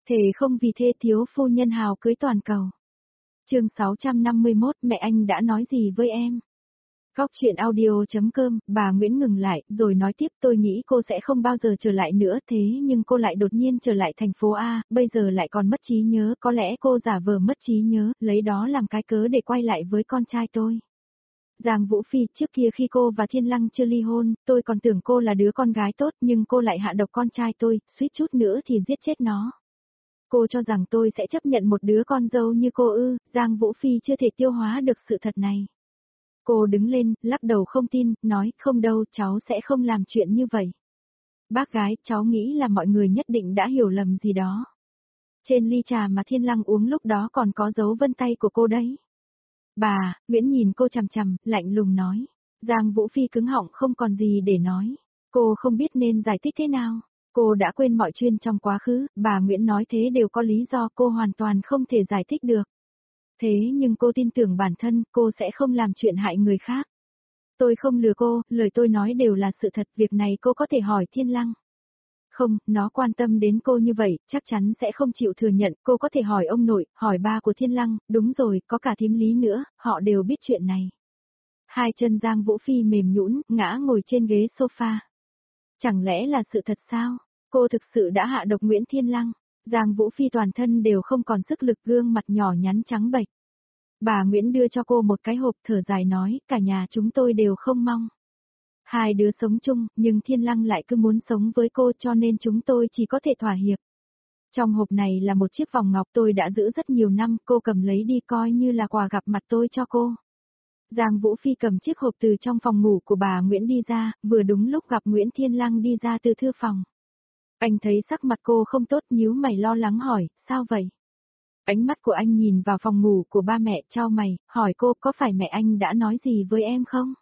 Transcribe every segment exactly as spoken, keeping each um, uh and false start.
Thề không vì thê thiếu phu nhân hào cưới toàn cầu. Chương sáu trăm năm mươi mốt, mẹ anh đã nói gì với em? Góc chuyện audio.com, bà Nguyễn ngừng lại, rồi nói tiếp, tôi nghĩ cô sẽ không bao giờ trở lại nữa, thế nhưng cô lại đột nhiên trở lại thành phố A, bây giờ lại còn mất trí nhớ, có lẽ cô giả vờ mất trí nhớ, lấy đó làm cái cớ để quay lại với con trai tôi. Giang Vũ Phi, trước kia khi cô và Thiên Lăng chưa ly hôn, tôi còn tưởng cô là đứa con gái tốt, nhưng cô lại hạ độc con trai tôi, suýt chút nữa thì giết chết nó. Cô cho rằng tôi sẽ chấp nhận một đứa con dâu như cô ư? Giang Vũ Phi chưa thể tiêu hóa được sự thật này. Cô đứng lên, lắc đầu không tin, nói, không đâu, cháu sẽ không làm chuyện như vậy. Bác gái, cháu nghĩ là mọi người nhất định đã hiểu lầm gì đó. Trên ly trà mà Thiên Lăng uống lúc đó còn có dấu vân tay của cô đấy. Bà, Nguyễn nhìn cô chằm chằm, lạnh lùng nói. Giang Vũ Phi cứng họng không còn gì để nói. Cô không biết nên giải thích thế nào. Cô đã quên mọi chuyện trong quá khứ, bà Nguyễn nói thế đều có lý do cô hoàn toàn không thể giải thích được. Thế nhưng cô tin tưởng bản thân, cô sẽ không làm chuyện hại người khác. Tôi không lừa cô, lời tôi nói đều là sự thật, việc này cô có thể hỏi Thiên Lăng. Không, nó quan tâm đến cô như vậy, chắc chắn sẽ không chịu thừa nhận, cô có thể hỏi ông nội, hỏi ba của Thiên Lăng, đúng rồi, có cả thím Lý nữa, họ đều biết chuyện này. Hai chân Giang Vũ Phi mềm nhũn, ngã ngồi trên ghế sofa. Chẳng lẽ là sự thật sao? Cô thực sự đã hạ độc Nguyễn Thiên Lăng. Giang Vũ Phi toàn thân đều không còn sức lực, gương mặt nhỏ nhắn trắng bệch. Bà Nguyễn đưa cho cô một cái hộp, thở dài nói, cả nhà chúng tôi đều không mong. Hai đứa sống chung, nhưng Thiên Lăng lại cứ muốn sống với cô, cho nên chúng tôi chỉ có thể thỏa hiệp. Trong hộp này là một chiếc vòng ngọc tôi đã giữ rất nhiều năm, cô cầm lấy đi coi như là quà gặp mặt tôi cho cô. Giang Vũ Phi cầm chiếc hộp từ trong phòng ngủ của bà Nguyễn đi ra, vừa đúng lúc gặp Nguyễn Thiên Lăng đi ra từ thư phòng. Anh thấy sắc mặt cô không tốt, nhíu mày lo lắng hỏi, sao vậy? Ánh mắt của anh nhìn vào phòng ngủ của ba mẹ, chau mày, hỏi cô, có phải mẹ anh đã nói gì với em không?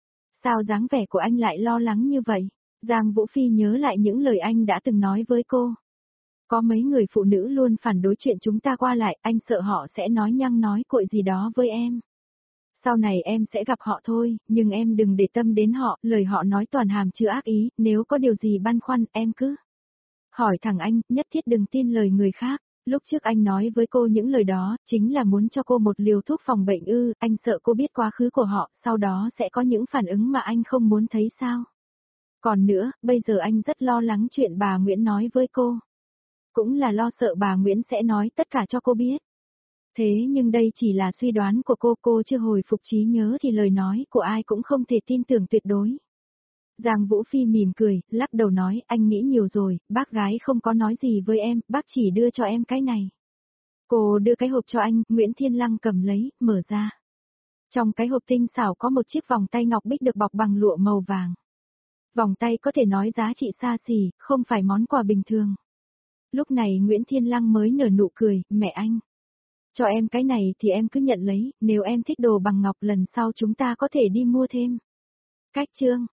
Sao dáng vẻ của anh lại lo lắng như vậy? Giang Vũ Phi nhớ lại những lời anh đã từng nói với cô. Có mấy người phụ nữ luôn phản đối chuyện chúng ta qua lại, anh sợ họ sẽ nói nhăng nói cội gì đó với em. Sau này em sẽ gặp họ thôi, nhưng em đừng để tâm đến họ, lời họ nói toàn hàm chứa ác ý, nếu có điều gì băn khoăn, em cứ hỏi thẳng anh, nhất thiết đừng tin lời người khác. Lúc trước anh nói với cô những lời đó, chính là muốn cho cô một liều thuốc phòng bệnh ư, anh sợ cô biết quá khứ của họ, sau đó sẽ có những phản ứng mà anh không muốn thấy sao. Còn nữa, bây giờ anh rất lo lắng chuyện bà Nguyễn nói với cô. Cũng là lo sợ bà Nguyễn sẽ nói tất cả cho cô biết. Thế nhưng đây chỉ là suy đoán của cô, cô chưa hồi phục trí nhớ thì lời nói của ai cũng không thể tin tưởng tuyệt đối. Giang Vũ Phi mỉm cười, lắc đầu nói, anh nghĩ nhiều rồi, bác gái không có nói gì với em, bác chỉ đưa cho em cái này. Cô đưa cái hộp cho anh, Nguyễn Thiên Lăng cầm lấy, mở ra. Trong cái hộp tinh xảo có một chiếc vòng tay ngọc bích được bọc bằng lụa màu vàng. Vòng tay có thể nói giá trị xa xỉ, không phải món quà bình thường. Lúc này Nguyễn Thiên Lăng mới nở nụ cười, mẹ anh. Cho em cái này thì em cứ nhận lấy, nếu em thích đồ bằng ngọc lần sau chúng ta có thể đi mua thêm. Cách chương